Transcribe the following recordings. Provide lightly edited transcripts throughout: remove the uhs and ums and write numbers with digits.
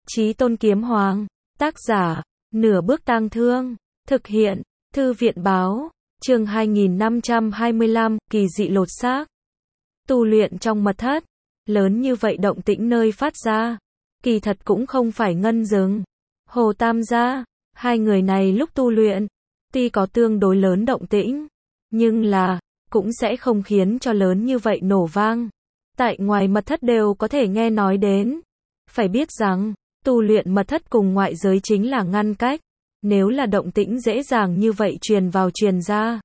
Chí Tôn Kiếm Hoàng, tác giả, Nửa Bước Tang Thương, thực hiện, Thư viện báo, chương 2525, kỳ dị lột xác. Tu luyện trong mật thất, lớn như vậy động tĩnh nơi phát ra, kỳ thật cũng không phải Ngân Dừng, Hồ Tam gia, hai người này lúc tu luyện, tuy có tương đối lớn động tĩnh, nhưng là, cũng sẽ không khiến cho lớn như vậy nổ vang. Tại ngoài mật thất đều có thể nghe nói đến. Phải biết rằng, tu luyện mật thất cùng ngoại giới chính là ngăn cách. Nếu là động tĩnh dễ dàng như vậy truyền vào truyền ra,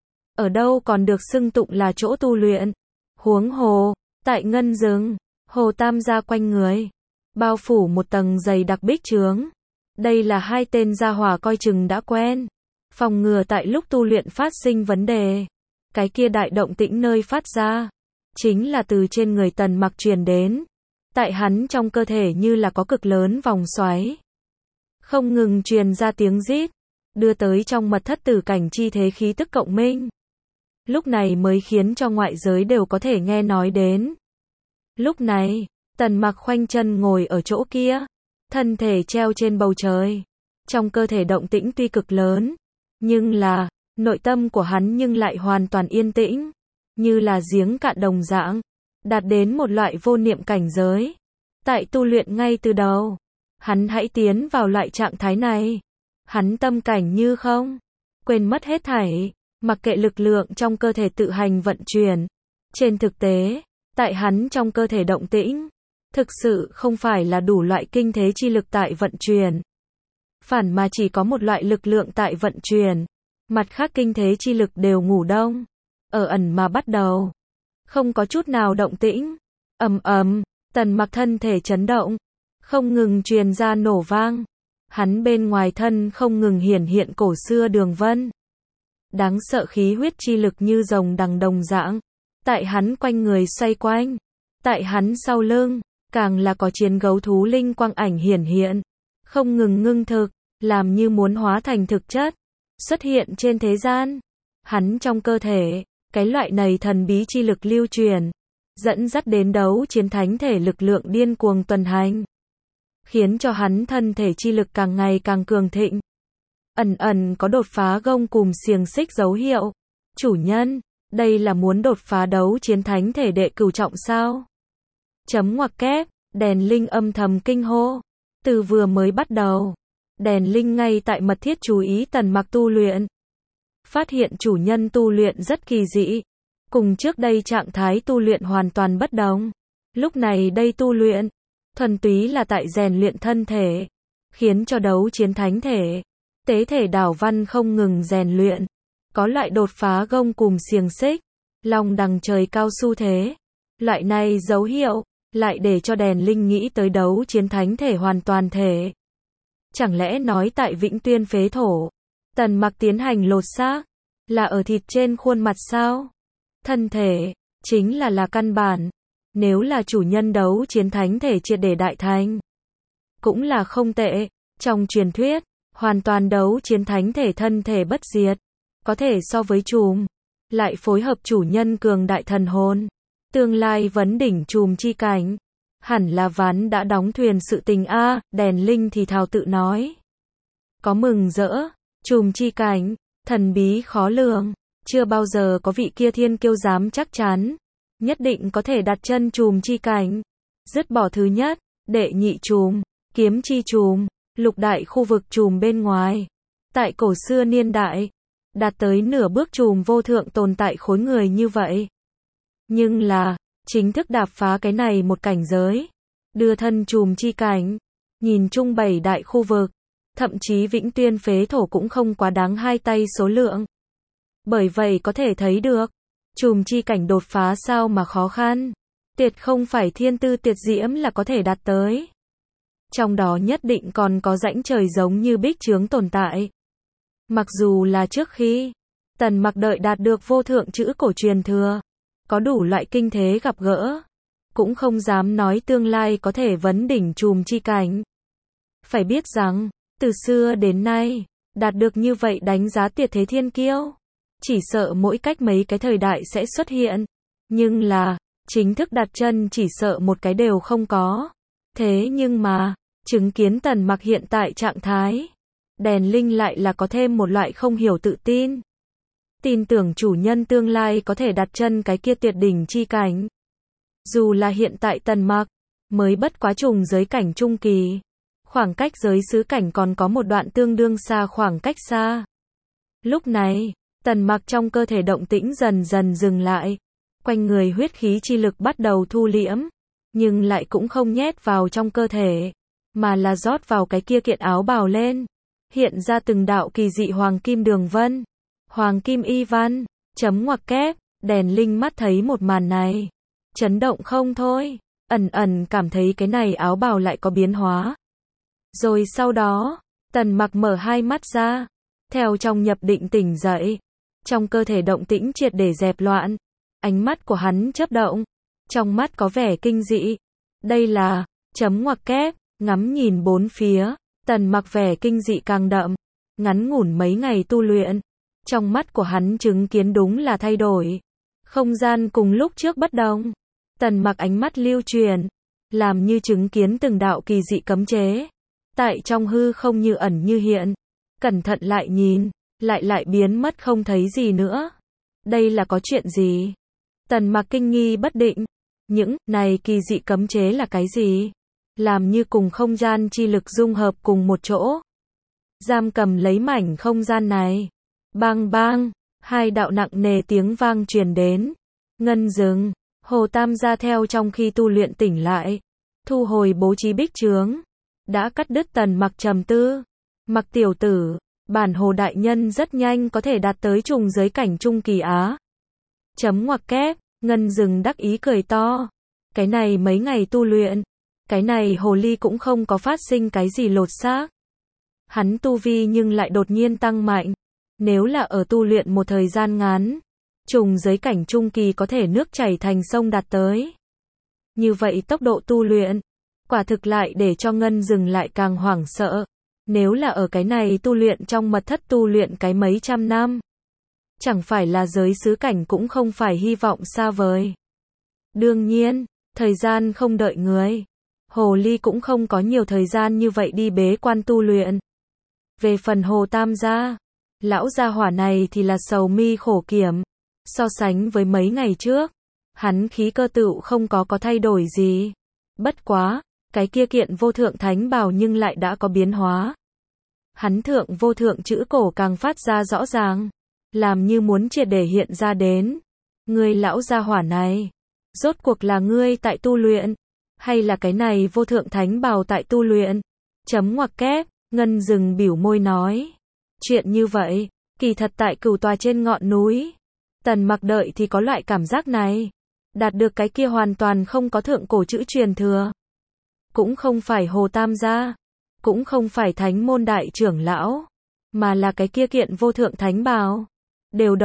ở đâu còn được xưng tụng là chỗ tu luyện. Huống hồ, tại Ngân Dừng, Hồ Tam gia quanh người, bao phủ một tầng dày đặc bích chướng. Đây là hai tên gia hỏa coi chừng đã quen, phòng ngừa tại lúc tu luyện phát sinh vấn đề. Cái kia đại động tĩnh nơi phát ra, chính là từ trên người Tần Mặc truyền đến. Tại hắn trong cơ thể như là có cực lớn vòng xoáy, không ngừng truyền ra tiếng rít, đưa tới trong mật thất tử cảnh chi thế khí tức cộng minh. Lúc này mới khiến cho ngoại giới đều có thể nghe nói đến. Lúc này, Tần Mặc khoanh chân ngồi ở chỗ kia, thân thể treo trên bầu trời. Trong cơ thể động tĩnh tuy cực lớn, nhưng là, nội tâm của hắn nhưng lại hoàn toàn yên tĩnh, như là giếng cạn đồng dạng, đạt đến một loại vô niệm cảnh giới. Tại tu luyện ngay từ đầu, hắn hãy tiến vào loại trạng thái này. Hắn tâm cảnh như không, quên mất hết thảy, mặc kệ lực lượng trong cơ thể tự hành vận chuyển. Trên thực tế, tại hắn trong cơ thể động tĩnh, thực sự không phải là đủ loại kinh thế chi lực tại vận chuyển, phản mà chỉ có một loại lực lượng tại vận chuyển. Mặt khác kinh thế chi lực đều ngủ đông, ở ẩn mà bắt đầu, không có chút nào động tĩnh. Ầm ầm, Tần Mặc thân thể chấn động, không ngừng truyền ra nổ vang. Hắn bên ngoài thân không ngừng hiển hiện cổ xưa đường vân. Đáng sợ khí huyết chi lực như rồng đằng đồng dạng, tại hắn quanh người xoay quanh. Tại hắn sau lưng, càng là có chiến gấu thú linh quang ảnh hiển hiện, không ngừng ngưng thực, làm như muốn hóa thành thực chất, xuất hiện trên thế gian. Hắn trong cơ thể, cái loại này thần bí chi lực lưu truyền, dẫn dắt đến đấu chiến thánh thể lực lượng điên cuồng tuần hành, khiến cho hắn thân thể chi lực càng ngày càng cường thịnh. Ẩn ẩn có đột phá gông cùm xiềng xích dấu hiệu. Chủ nhân, đây là muốn đột phá đấu chiến thánh thể đệ cửu trọng sao? Chấm ngoặc kép, đèn linh âm thầm kinh hô. Từ vừa mới bắt đầu, đèn linh ngay tại mật thiết chú ý Tần Mặc tu luyện. Phát hiện chủ nhân tu luyện rất kỳ dị, cùng trước đây trạng thái tu luyện hoàn toàn bất đồng. Lúc này đây tu luyện, thuần túy là tại rèn luyện thân thể, khiến cho đấu chiến thánh thể, tế thể đảo văn không ngừng rèn luyện, có loại đột phá gông cùm xiềng xích, long đằng trời cao xu thế. Loại này dấu hiệu, lại để cho đèn linh nghĩ tới đấu chiến thánh thể hoàn toàn thể. Chẳng lẽ nói tại Vĩnh Tuyên phế thổ, Tần Mặc tiến hành lột xác, là ở thịt trên khuôn mặt sao? Thân thể, chính là căn bản. Nếu là chủ nhân đấu chiến thánh thể triệt để đại thành, cũng là không tệ. Trong truyền thuyết, hoàn toàn đấu chiến thánh thể thân thể bất diệt, có thể so với trùm, lại phối hợp chủ nhân cường đại thần hồn, tương lai vấn đỉnh trùm chi cảnh, hẳn là ván đã đóng thuyền sự tình a. Đèn linh thì thào tự nói, có mừng rỡ, trùm chi cảnh, thần bí khó lường, chưa bao giờ có vị kia thiên kiêu dám chắc chắn, nhất định có thể đặt chân trùm chi cảnh, dứt bỏ thứ nhất, đệ nhị trùm, kiếm chi trùm, lục đại khu vực trùm bên ngoài. Tại cổ xưa niên đại, đạt tới nửa bước trùm vô thượng tồn tại khối người như vậy. Nhưng là, chính thức đạp phá cái này một cảnh giới, đưa thân trùm chi cảnh, nhìn chung 7 đại khu vực, thậm chí Vĩnh Tuyên phế thổ cũng không quá đáng hai tay số lượng. Bởi vậy có thể thấy được, trùm chi cảnh đột phá sao mà khó khăn, tuyệt không phải thiên tư tuyệt diễm là có thể đạt tới. Trong đó nhất định còn có rãnh trời giống như bích chướng tồn tại. Mặc dù là trước khi Tần Mặc đợi đạt được vô thượng chữ cổ truyền thừa, có đủ loại kinh thế gặp gỡ, cũng không dám nói tương lai có thể vấn đỉnh trùm chi cảnh. Phải biết rằng, từ xưa đến nay, đạt được như vậy đánh giá tuyệt thế thiên kiêu, chỉ sợ mỗi cách mấy cái thời đại sẽ xuất hiện. Nhưng là, chính thức đặt chân chỉ sợ một cái đều không có. Thế nhưng mà, chứng kiến Tần Mặc hiện tại trạng thái. Đèn Linh lại là có thêm một loại không hiểu tự tin. Tin tưởng chủ nhân tương lai có thể đặt chân cái kia tuyệt đỉnh chi cảnh. Dù là hiện tại Tần Mặc mới bất quá trùng giới cảnh trung kỳ, khoảng cách giới xứ cảnh còn có một đoạn tương đương xa khoảng cách xa. Lúc này, Tần Mặc trong cơ thể động tĩnh dần dần dừng lại, quanh người huyết khí chi lực bắt đầu thu liễm, nhưng lại cũng không nhét vào trong cơ thể, mà là rót vào cái kia kiện áo bào lên, hiện ra từng đạo kỳ dị hoàng kim đường vân, hoàng kim y văn, chấm ngoặc kép. Đèn Linh mắt thấy một màn này, chấn động không thôi, ẩn ẩn cảm thấy cái này áo bào lại có biến hóa. Rồi sau đó, Tần Mặc mở hai mắt ra, theo trong nhập định tỉnh dậy, trong cơ thể động tĩnh triệt để dẹp loạn, ánh mắt của hắn chớp động, trong mắt có vẻ kinh dị. Đây là, chấm ngoặc kép, ngắm nhìn bốn phía, Tần Mặc vẻ kinh dị càng đậm, ngắn ngủn mấy ngày tu luyện, trong mắt của hắn chứng kiến đúng là thay đổi. Không gian cùng lúc trước bất đồng. Tần Mặc ánh mắt lưu truyền, làm như chứng kiến từng đạo kỳ dị cấm chế, tại trong hư không như ẩn như hiện, cẩn thận lại nhìn, lại biến mất không thấy gì nữa. Đây là có chuyện gì? Tần Mặc kinh nghi bất định, những này kỳ dị cấm chế là cái gì? Làm như cùng không gian chi lực dung hợp cùng một chỗ, giam cầm lấy mảnh không gian này. Bang bang, hai đạo nặng nề tiếng vang truyền đến. Ngân Dừng, Hồ Tam gia theo trong khi tu luyện tỉnh lại, thu hồi bố trí bích trướng, đã cắt đứt Tần Mặc trầm tư. Mặc tiểu tử, bản Hồ đại nhân rất nhanh có thể đạt tới trùng giới cảnh trung kỳ á. Chấm ngoặc kép, Ngân Dừng đắc ý cười to. Cái này mấy ngày tu luyện, cái này hồ ly cũng không có phát sinh cái gì lột xác. Hắn tu vi nhưng lại đột nhiên tăng mạnh. Nếu là ở tu luyện một thời gian ngắn, trùng giới cảnh trung kỳ có thể nước chảy thành sông đạt tới. Như vậy tốc độ tu luyện, quả thực lại để cho Ngân Dừng lại càng hoảng sợ. Nếu là ở cái này tu luyện trong mật thất tu luyện cái mấy trăm năm, chẳng phải là giới xứ cảnh cũng không phải hy vọng xa vời. Đương nhiên, thời gian không đợi người. Hồ ly cũng không có nhiều thời gian như vậy đi bế quan tu luyện. Về phần Hồ Tam gia, lão gia hỏa này thì là sầu mi khổ kiểm. So sánh với mấy ngày trước, hắn khí cơ tựu không có thay đổi gì. Bất quá, cái kia kiện vô thượng thánh bào nhưng lại đã có biến hóa. Hắn thượng vô thượng chữ cổ càng phát ra rõ ràng, làm như muốn triệt để hiện ra đến. Ngươi lão gia hỏa này, rốt cuộc là ngươi tại tu luyện, hay là cái này vô thượng thánh bào tại tu luyện? Chấm ngoặc kép, Ngân Dừng biểu môi nói. Chuyện như vậy, kỳ thật tại Cửu Tòa trên ngọn núi, Tần Mặc đợi thì có loại cảm giác này. Đạt được cái kia hoàn toàn không có thượng cổ chữ truyền thừa. Cũng không phải Hồ Tam gia, cũng không phải Thánh môn đại trưởng lão, mà là cái kia kiện vô thượng thánh bào. Đều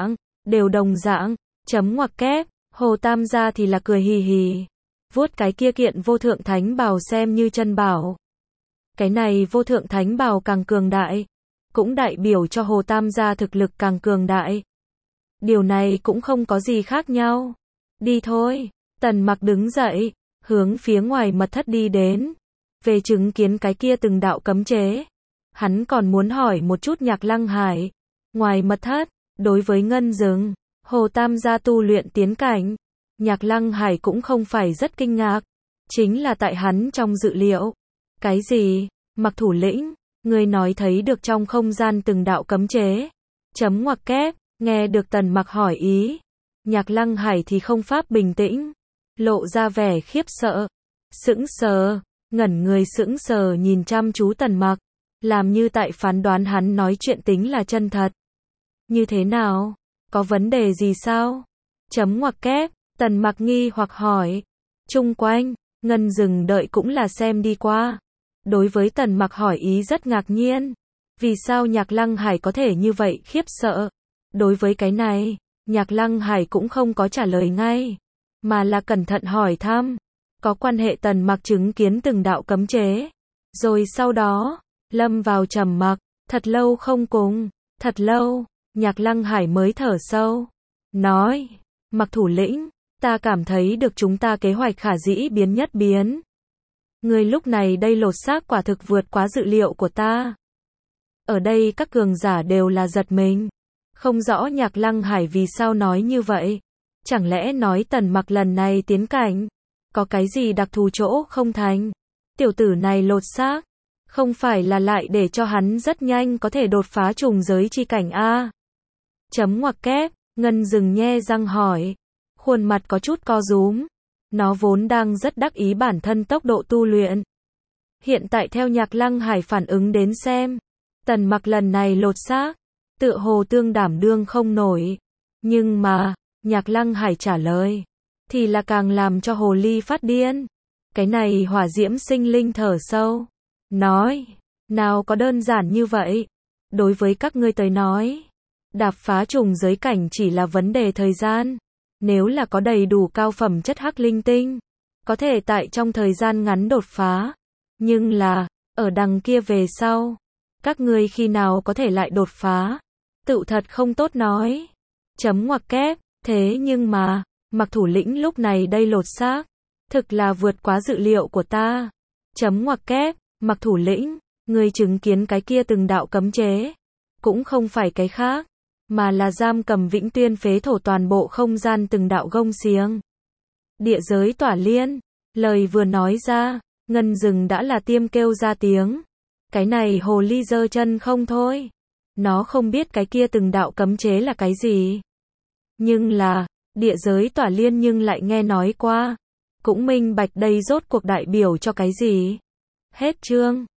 đồng dạng, chấm ngoặc kép, Hồ Tam gia thì là cười hì hì, vuốt cái kia kiện vô thượng thánh bào xem như chân bảo. Cái này vô thượng thánh bào càng cường đại, cũng đại biểu cho Hồ Tam gia thực lực càng cường đại. Điều này cũng không có gì khác nhau. Đi thôi, Tần Mặc đứng dậy, hướng phía ngoài mật thất đi đến. Về chứng kiến cái kia từng đạo cấm chế, hắn còn muốn hỏi một chút Nhạc Lăng Hải. Ngoài mật thất, đối với Ngân Dừng, Hồ Tam gia tu luyện tiến cảnh, Nhạc Lăng Hải cũng không phải rất kinh ngạc. Chính là tại hắn trong dự liệu. Cái gì? Mặc thủ lĩnh, ngươi nói thấy được trong không gian từng đạo cấm chế. Chấm ngoặc kép, nghe được Tần Mặc hỏi ý. Nhạc Lăng Hải thì không pháp bình tĩnh, lộ ra vẻ khiếp sợ, sững sờ, ngẩn người sững sờ nhìn chăm chú Tần Mặc, làm như tại phán đoán hắn nói chuyện tính là chân thật. Như thế nào? Có vấn đề gì sao? Chấm ngoặc kép, Tần Mặc nghi hoặc hỏi. Chung quanh, Ngân Dừng đợi cũng là xem đi qua. Đối với Tần Mặc hỏi ý rất ngạc nhiên. Vì sao Nhạc Lăng Hải có thể như vậy khiếp sợ? Đối với cái này, Nhạc Lăng Hải cũng không có trả lời ngay, mà là cẩn thận hỏi thăm. Có quan hệ Tần Mặc chứng kiến từng đạo cấm chế. Rồi sau đó, lâm vào trầm mặc, thật lâu không cùng, thật lâu, Nhạc Lăng Hải mới thở sâu. Nói, Mặc thủ lĩnh, ta cảm thấy được chúng ta kế hoạch khả dĩ biến nhất biến. Người lúc này đây lột xác quả thực vượt quá dự liệu của ta. Ở đây các cường giả đều là giật mình. Không rõ Nhạc Lăng Hải vì sao nói như vậy. Chẳng lẽ nói Tần Mặc lần này tiến cảnh có cái gì đặc thù chỗ không thành? Tiểu tử này lột xác, không phải là lại để cho hắn rất nhanh có thể đột phá trùng giới chi cảnh a? Chấm ngoặc kép, Ngân Dừng nhe răng hỏi. Khuôn mặt có chút co rúm. Nó vốn đang rất đắc ý bản thân tốc độ tu luyện. Hiện tại theo Nhạc Lăng Hải phản ứng đến xem, Tần Mặc lần này lột xác, tựa hồ tương đảm đương không nổi. Nhưng mà, Nhạc Lăng Hải trả lời, thì là càng làm cho hồ ly phát điên. Cái này hỏa diễm sinh linh thở sâu. Nói, nào có đơn giản như vậy. Đối với các ngươi tới nói, đạp phá trùng giới cảnh chỉ là vấn đề thời gian. Nếu là có đầy đủ cao phẩm chất hắc linh tinh, có thể tại trong thời gian ngắn đột phá. Nhưng là, ở đằng kia về sau, các ngươi khi nào có thể lại đột phá? Tự thật không tốt nói. Chấm ngoặc kép, thế nhưng mà, Mặc thủ lĩnh lúc này đây lột xác, thực là vượt quá dự liệu của ta. Chấm ngoặc kép, Mặc thủ lĩnh, người chứng kiến cái kia từng đạo cấm chế, cũng không phải cái khác, mà là giam cầm Vĩnh Tuyên phế thổ toàn bộ không gian từng đạo gông xiềng. Địa giới tỏa liên, lời vừa nói ra, Ngân Dừng đã là tiêm kêu ra tiếng. Cái này hồ ly giơ chân không thôi. Nó không biết cái kia từng đạo cấm chế là cái gì. Nhưng là, địa giới tỏa liên nhưng lại nghe nói qua. Cũng minh bạch đây rốt cuộc đại biểu cho cái gì. Hết chương.